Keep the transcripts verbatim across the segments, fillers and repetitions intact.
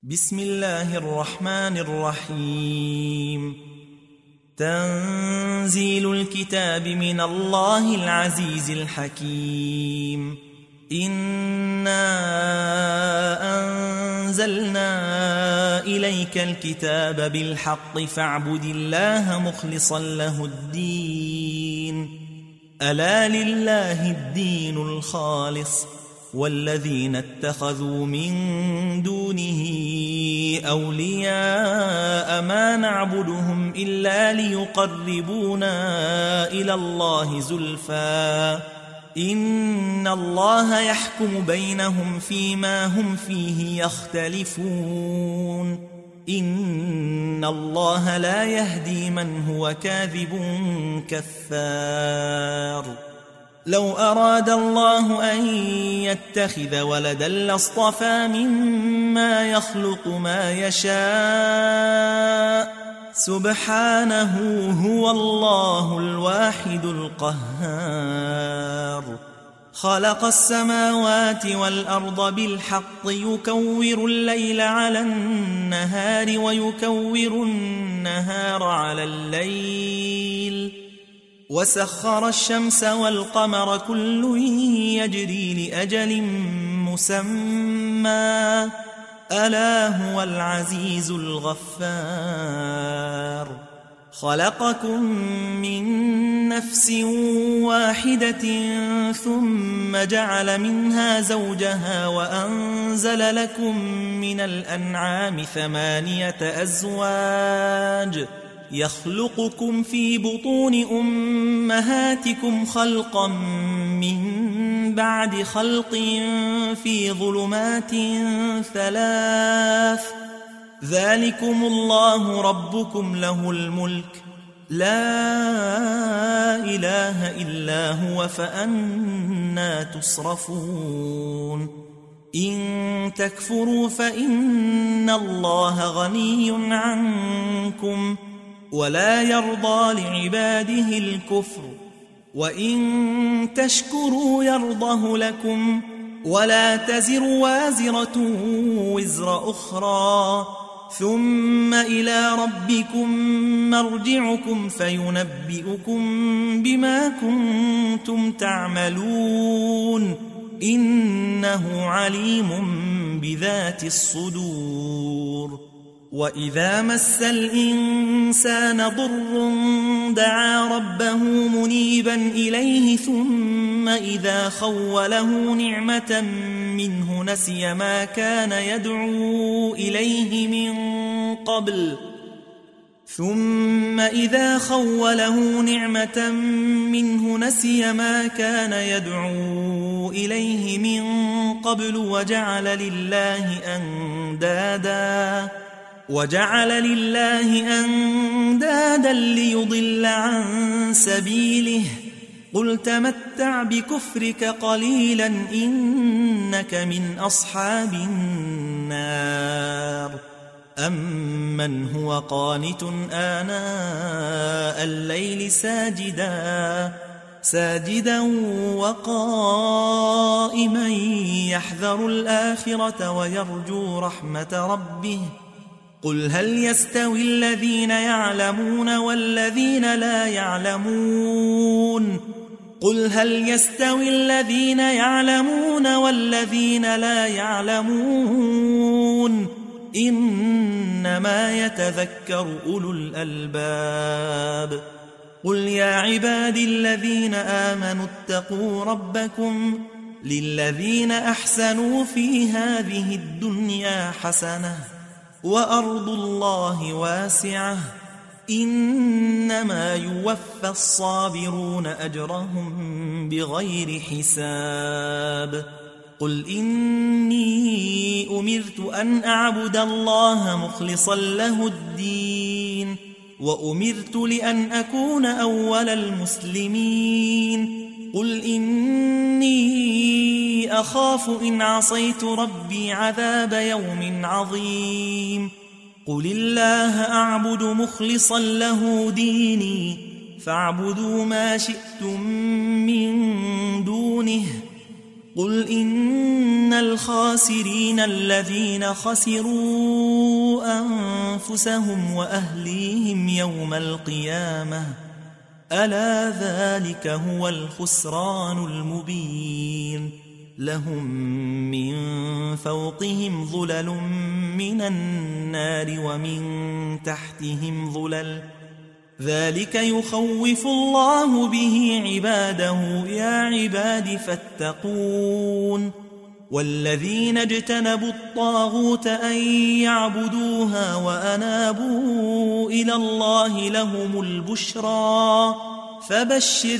بسم الله الرحمن الرحيم. تنزيل الكتاب من الله العزيز الحكيم. إنا أنزلنا إليك الكتاب بالحق فاعبد الله مخلصا له الدين. ألا لله الدين الخالص والذين اتخذوا من دونه أولياء ما نعبدهم إلا ليقربونا إلى الله زلفى إن الله يحكم بينهم فيما هم فيه يختلفون إن الله لا يهدي من هو كاذب كفار. لو أراد الله أن يتخذ ولدا لاصطفى مما يخلق ما يشاء سبحانه هو الله الواحد القهار. خلق السماوات والأرض بالحق يكور الليل على النهار ويكور النهار على الليل وسخر الشمس والقمر كل يجري لأجل مسمى ألا هو العزيز الغفار. خلقكم من نفس واحدة ثم جعل منها زوجها وأنزل لكم من الأنعام ثمانية أزواج يخلقكم في بطون أمهاتكم خلقا من بعد خلق في ظلمات ثلاث ذلكم الله ربكم له الملك لا إله إلا هو فأنى تصرفون. إن تكفروا فإن الله غني عنكم ولا يرضى لعباده الكفر وإن تشكروا يرضه لكم ولا تزر وازرة وزر أخرى ثم إلى ربكم مرجعكم فينبئكم بما كنتم تعملون إنه عليم بذات الصدور. وإذا مس الإنسان ضر دعا ربه منيبا إليه ثم إذا خوله نعمة منه نسي ما كان يدعو إليه من قبل ثم إذا خوله نعمة منه نسي ما كان يدعو إليه من قبل وجعل لله أندادا وجعل لله أندادا ليضل عن سبيله قل تمتع بكفرك قليلا إنك من أصحاب النار. أمن هو قانت آناء الليل ساجدا ساجدا وقائما يحذر الآخرة ويرجو رحمة ربه قل هل يستوي الذين يعلمون والذين لا يعلمون قل هل يستوي الذين يعلمون والذين لا يعلمون إنما يتذكر أولو الألباب. قل يا عبادي الذين آمنوا اتقوا ربكم للذين أحسنوا في هذه الدنيا حسنة وأرض الله واسعة إنما يوفى الصابرون أجرهم بغير حساب. قل إني أمرت أن أعبد الله مخلصا له الدين وأمرت لأن أكون أول المسلمين. قل إني أخاف إن عصيت ربي عذاب يوم عظيم. قل الله أعبد مخلصا له ديني فاعبدوا ما شئتم من دونه قل إن الخاسرين الذين خسروا أنفسهم وأهليهم يوم القيامة ألا ذلك هو الخسران المبين لهم من فوقهم ظلل من النار ومن تحتهم ظلل ذلك يخوف الله به عباده يا عباد فاتقون والذين اجتنبوا الطاغوت أن يعبدوها وأنابوا إلى الله لهم البشرى فبشر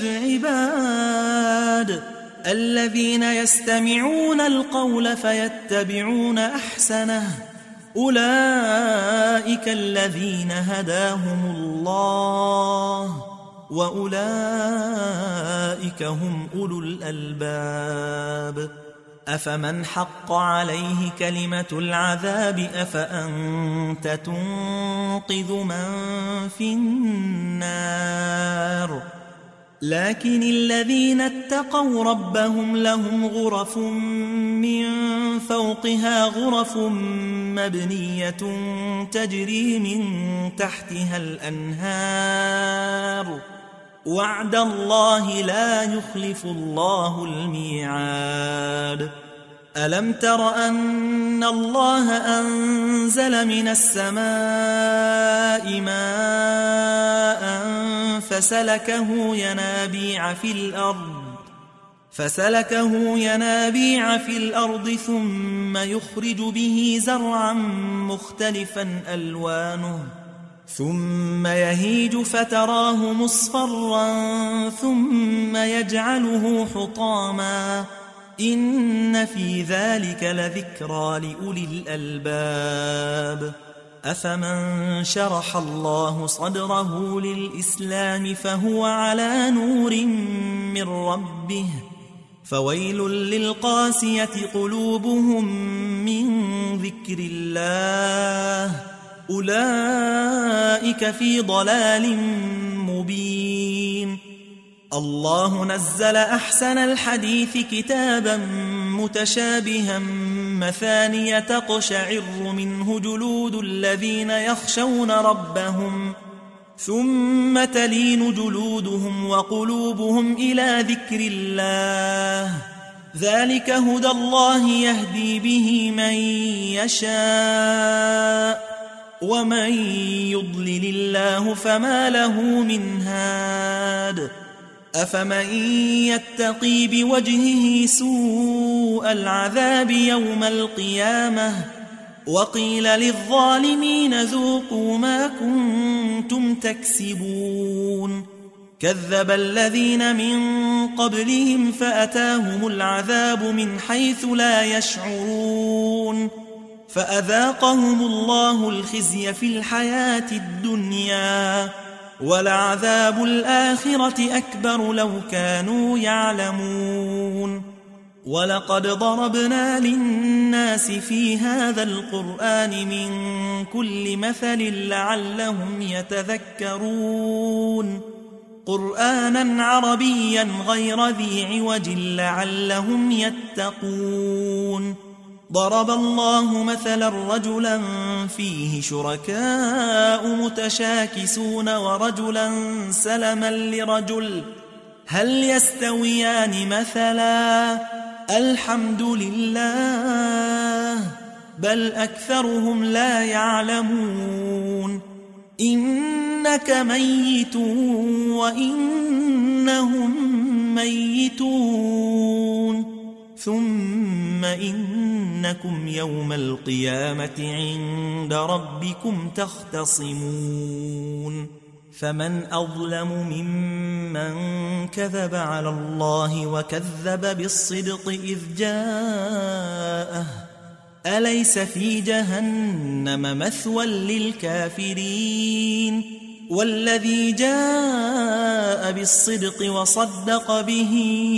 عباد الذين يستمعون القول فيتبعون أحسنه أولئك الذين هداهم الله وأولئك هم أولو الألباب أفمن حق عليه كلمة العذاب أفأنت تنقذ من في النار لكن الذين اتقوا ربهم لهم غرف من فوقها غرف مبنية تجري من تحتها الأنهار وعد الله لا يخلف الله الميعاد ألم تر أن الله أنزل من السماء ماء فسلكه ينابيع في الأرض فسلكه ينابيع في الأرض ثم يخرج به زرعا مختلفا ألوانه ثم يهيج فتراه مصفرا ثم يجعله حطاما إن في ذلك لذكرى لأولي الألباب أفمن شرح الله صدره للإسلام فهو على نور من ربه فويل للقاسية قلوبهم من ذكر الله أولئك في ضلال مبين الله نزل أحسن الحديث كتابا متشابها مثانية تقشعر منه جلود الذين يخشون ربهم ثم تلين جلودهم وقلوبهم إلى ذكر الله ذلك هدى الله يهدي به من يشاء ومن يضلل الله فما له من هاد أفمن يتقي بوجهه سوء العذاب يوم القيامة وقيل للظالمين ذوقوا ما كنتم تكسبون كذب الذين من قبلهم فأتاهم العذاب من حيث لا يشعرون فأذاقهم الله الخزي في الحياة الدنيا ولعذاب الآخرة أكبر لو كانوا يعلمون ولقد ضربنا للناس في هذا القرآن من كل مثل لعلهم يتذكرون قرآنا عربيا غير ذي عوج لعلهم يتقون ضرب الله مثلا رجلا فيه شركاء متشاكسون ورجلا سلما لرجل هل يستويان مثلا الحمد لله بل أكثرهم لا يعلمون إنك ميت وإنهم ميتون ثم إنكم يوم القيامة عند ربكم تختصمون فمن أظلم ممن كذب على الله وكذب بالصدق إذ جاءه أليس في جهنم مثوى للكافرين والذي جاء بالصدق وصدق به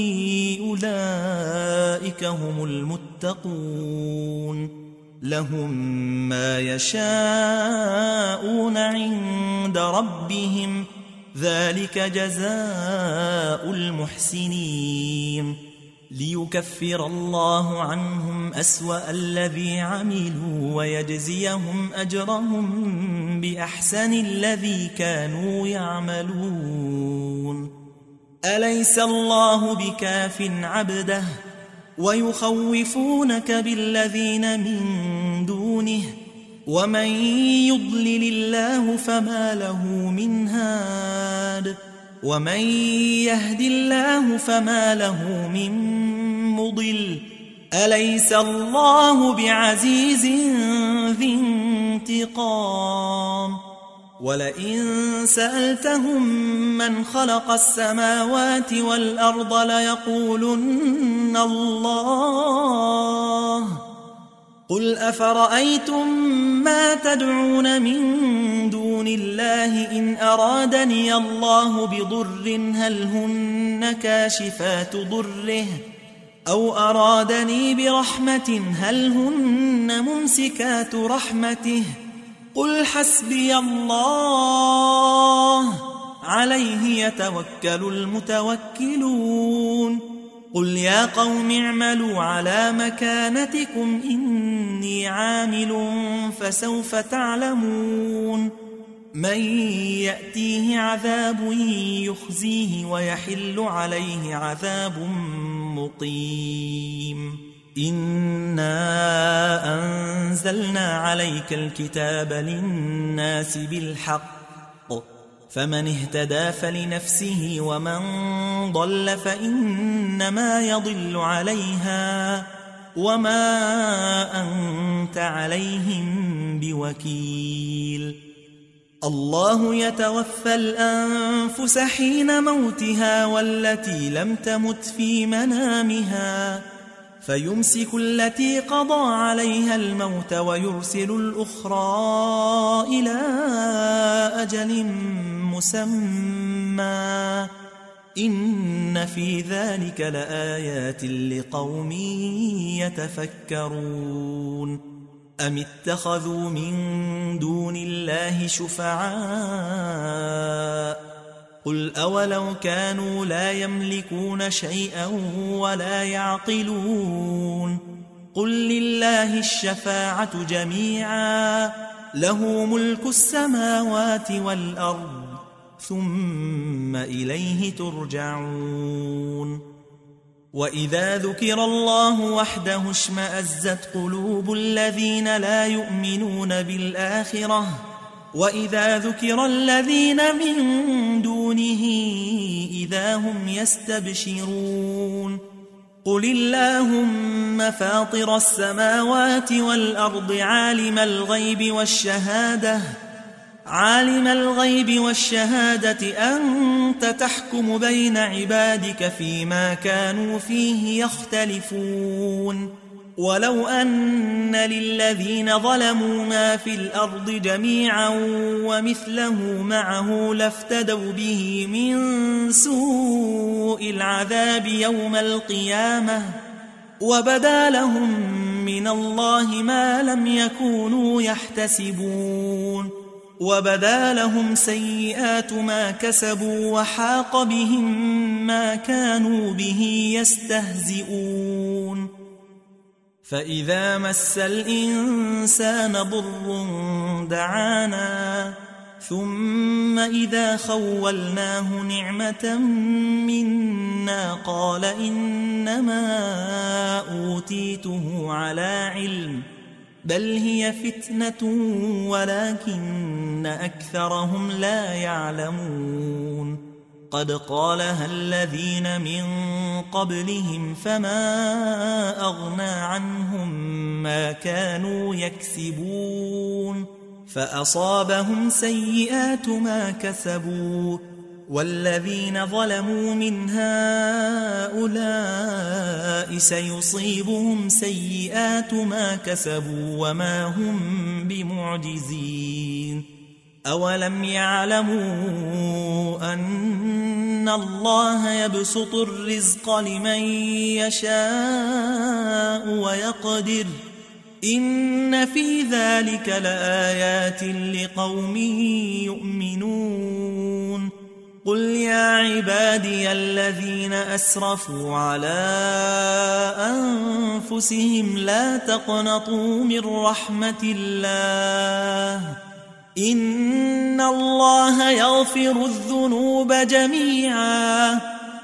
أولئك هم المتقون لهم ما يشاءون عند ربهم ذلك جزاء المحسنين ليكفر الله عنهم أسوأ الذي عملوا ويجزيهم أجرهم بأحسن الذي كانوا يعملون. أليس الله بكاف عبده ويخوفونك بالذين من دونه ومن يضلل الله فما له من هاد ومن يهد الله فما له من مضل. أليس الله بعزيز ذي انتقام. ولئن سألتهم من خلق السماوات والأرض ليقولن الله. قل أفرأيتم ما تدعون من دون الله إن أرادني الله بضر هل هن كاشفات ضره أو أرادني برحمة هل هن ممسكات رحمته قل حسبي الله عليه يتوكل المتوكلون. قل يا قوم اعملوا على مكانتكم إني عامل فسوف تعلمون من يأتيه عذاب يخزيه ويحل عليه عذاب مقيم. إنا أنزلنا عليك الكتاب للناس بالحق فمن اهتدى فلنفسه ومن ضل فإنما يضل عليها وما أنت عليهم بوكيل. الله يتوفى الأنفس حين موتها والتي لم تمت في منامها فيمسك التي قضى عليها الموت ويرسل الأخرى إلى أجل مسمى إن في ذلك لآيات لقوم يتفكرون. أم اتخذوا من دون الله شفعاء قل أولو كانوا لا يملكون شيئا ولا يعقلون قل لله الشفاعة جميعا له ملك السماوات والأرض ثم إليه ترجعون. وإذا ذكر الله وحده اشمأزت قلوب الذين لا يؤمنون بالآخرة وإذا ذكر الذين من دونه إذا هم يستبشرون. قل اللهم فاطر السماوات والأرض عالم الغيب والشهادة عالم الغيب والشهادة أنت تحكم بين عبادك فيما كانوا فيه يختلفون. ولو أن للذين ظلموا ما في الأرض جميعا ومثله معه لافتدوا به من سوء العذاب يوم القيامة وبدا لهم من الله ما لم يكونوا يحتسبون وبدا لهم سيئات ما كسبوا وحاق بهم ما كانوا به يستهزئون. فإذا مس الإنسان ضر دعانا ثم إذا خولناه نعمة منا قال إنما أوتيته على علم بل هي فتنة ولكن أكثرهم لا يعلمون. قد قالها الذين من قبلهم فما أغنى عنهم ما كانوا يكسبون فأصابهم سيئات ما كسبوا والذين ظلموا من هؤلاء سيصيبهم سيئات ما كسبوا وما هم بمعجزين. أولم يعلموا أن الله يبسط الرزق لمن يشاء ويقدر إن في ذلك لآيات لقوم يؤمنون. قل يا عبادي الذين أسرفوا على أنفسهم لا تقنطوا من رحمة الله إن الله يغفر الذنوب جميعا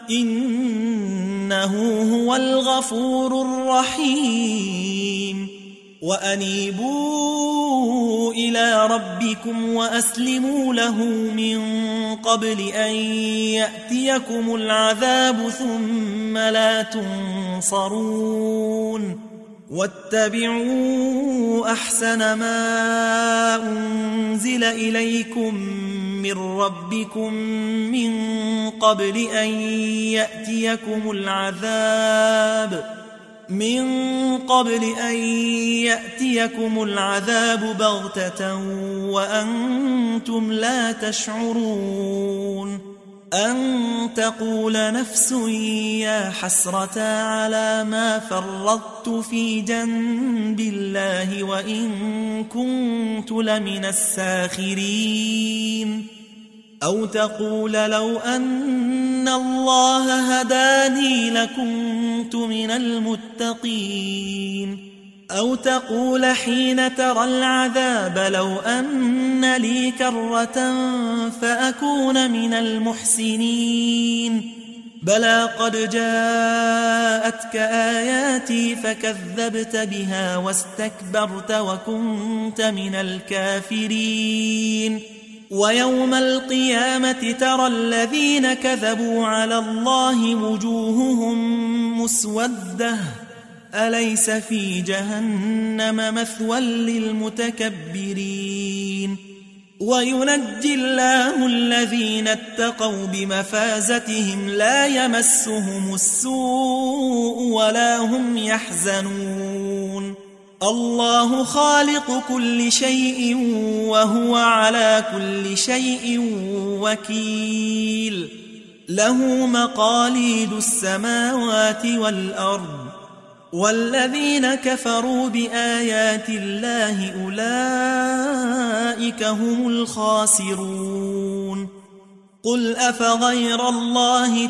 إنه هو الغفور الرحيم وأنيبوا إلى ربكم وأسلموا له من قبل أن يأتيكم العذاب ثم لا تنصرون واتبعوا أحسن ما أنزل إليكم من ربكم من قبل أن يأتيكم العذاب من قبل أن يأتيكم العذاب بغتة وأنتم لا تشعرون أن تقول نفس يا حسرة على ما فرطت في جنب الله وإن كنت لمن الساخرين أو تقول لو أن الله هداني لكنت من المتقين أو تقول حين ترى العذاب لو أن لي كرة فأكون من المحسنين بلى قد جاءتك آياتي فكذبت بها واستكبرت وكنت من الكافرين ويوم القيامة ترى الذين كذبوا على الله وجوههم مسودة أليس في جهنم مثوى للمتكبرين وينجي الله الذين اتقوا بمفازتهم لا يمسهم السوء ولا هم يحزنون الله خالق كل شيء وهو على كل شيء وكيل له مقاليد السماوات والأرض والذين كفروا بآيات الله أولئك هم الخاسرون قل أفغير الله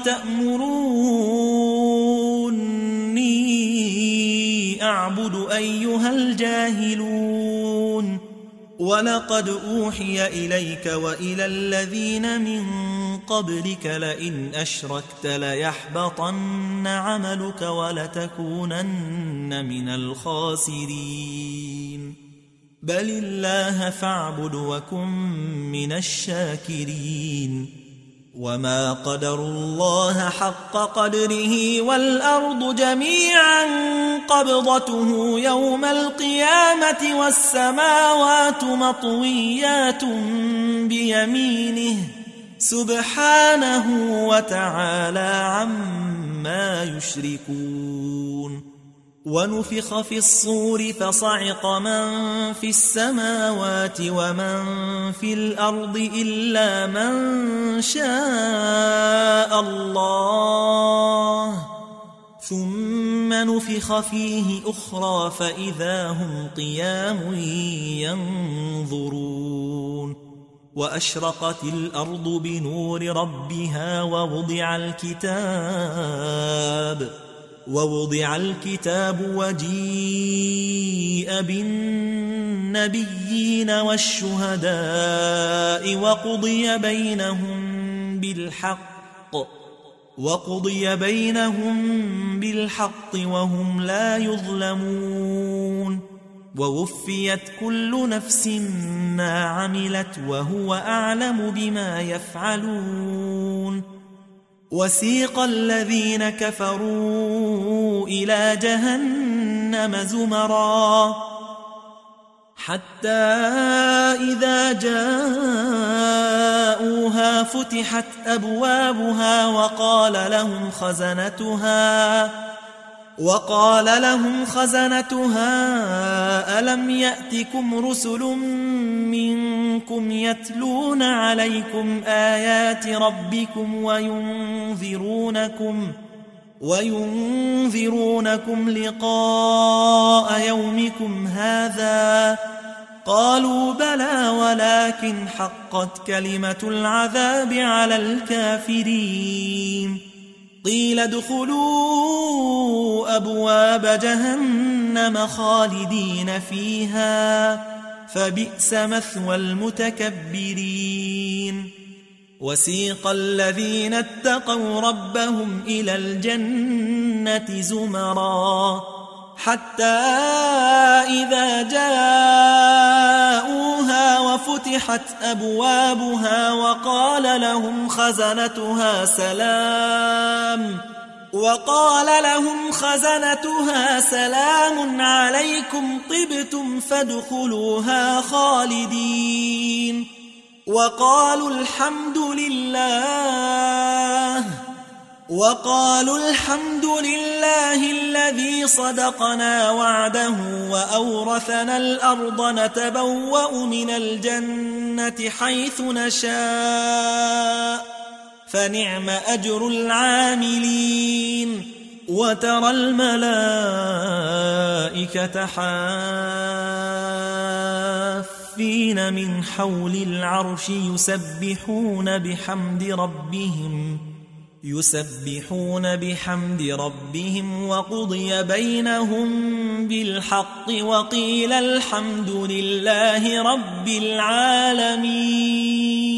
تأمروني أعبد أيها الجاهلون ولقد أوحي إليك وإلى الذين من قبلك لئن أشركت ليحبطن عملك ولتكونن من الخاسرين بل الله فاعبد وكن من الشاكرين وما قدروا الله حق قدره والأرض جميعا قبضته يوم القيامة والسماوات مطويات بيمينه سبحانه وتعالى عما يشركون ونفخ في الصور فصعق من في السماوات ومن في الأرض إلا من شاء الله ثم نفخ فيه أخرى فإذا هم قيام ينظرون وأشرقت الأرض بنور ربها ووضع الكتاب ووضع الكتاب وجيء بالنبيين والشهداء وقضي بينهم بالحق وقضي بينهم بالحق وهم لا يظلمون ووفيت كل نفس ما عملت وهو أعلم بما يفعلون وسيق الذين كفروا إلى جهنم زمرا حتى إذا جاءوها فتحت أبوابها وقال لهم خزنتها وقال لهم خزنتها ألم يأتكم رسل منكم يتلون عليكم آيات ربكم وينذرونكم وينذرونكم لقاء يومكم هذا قالوا بلى ولكن حقت كلمة العذاب على الكافرين قيل ادخلوا أبواب جهنم خالدين فيها فبئس مثوى المتكبرين وسيق الذين اتقوا ربهم إلى الجنة زمرا حتى إذا جاءوها وفتحت أبوابها وقال لهم خزنتها سلام وقال لهم خزنتها سلام عليكم طبتم فادخلوها خالدين وقالوا الحمد لله وقالوا الحمد لله الذي صدقنا وعده وأورثنا الأرض نتبوأ من الجنة حيث نشاء فنعم أجر العاملين وترى الملائكة حافين من حول العرش يسبحون بحمد ربهم يسبحون بحمد ربهم وقضي بينهم بالحق وقيل الحمد لله رب العالمين.